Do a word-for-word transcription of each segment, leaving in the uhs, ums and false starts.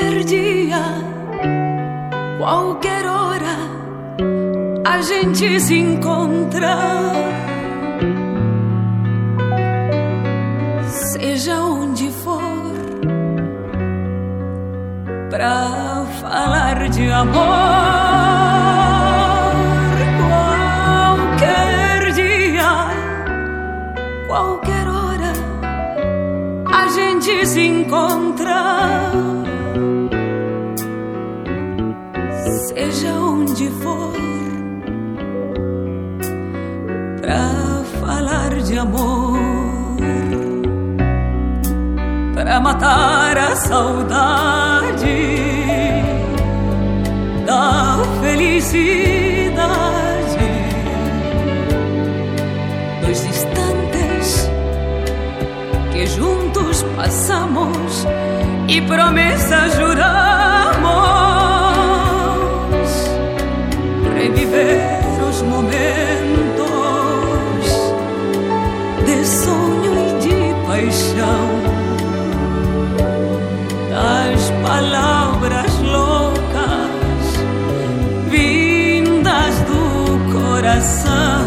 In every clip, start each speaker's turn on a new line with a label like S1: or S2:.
S1: Qualquer dia, qualquer hora, a gente se encontra. Seja onde for, pra falar de amor. Qualquer dia, qualquer hora, a gente se encontra. Seja onde for, pra falar de amor, pra matar a saudade da felicidade. Dois instantes que juntos passamos e promessas juramos. Reviver os momentos de sonho e de paixão, das palavras loucas vindas do coração.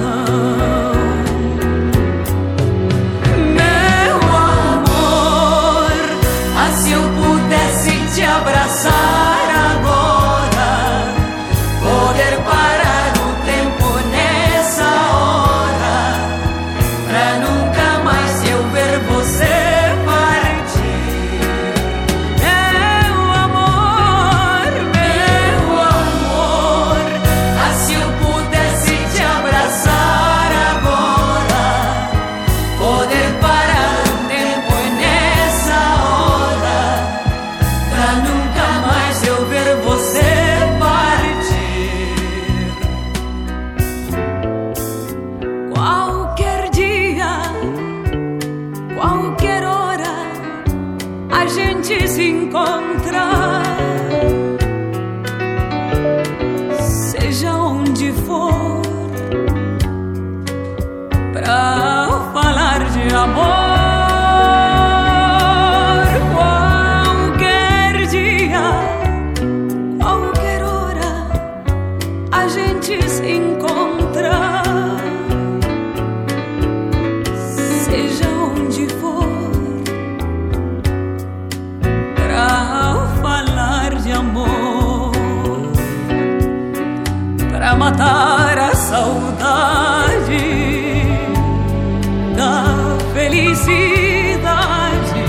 S1: Meu amor, ah, se eu pudesse te abraçar agora, poder parar o tempo nessa hora, pra nunca mais eu ver você partir. Meu amor, meu amor, ah, se eu pudesse te abraçar agora, poder parar o tempo nessa hora, pra nunca mais eu ver você partir. Qualquer dia, qualquer hora, a gente se encontra. Seja onde for, pra falar de amor. Qualquer dia, qualquer hora, a gente se encontra. Seja onde for, pra falar de amor, pra matar a saudade da felicidade.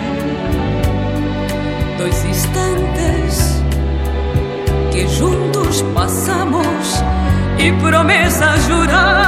S1: Dois instantes que juntos passamos e promessas juradas.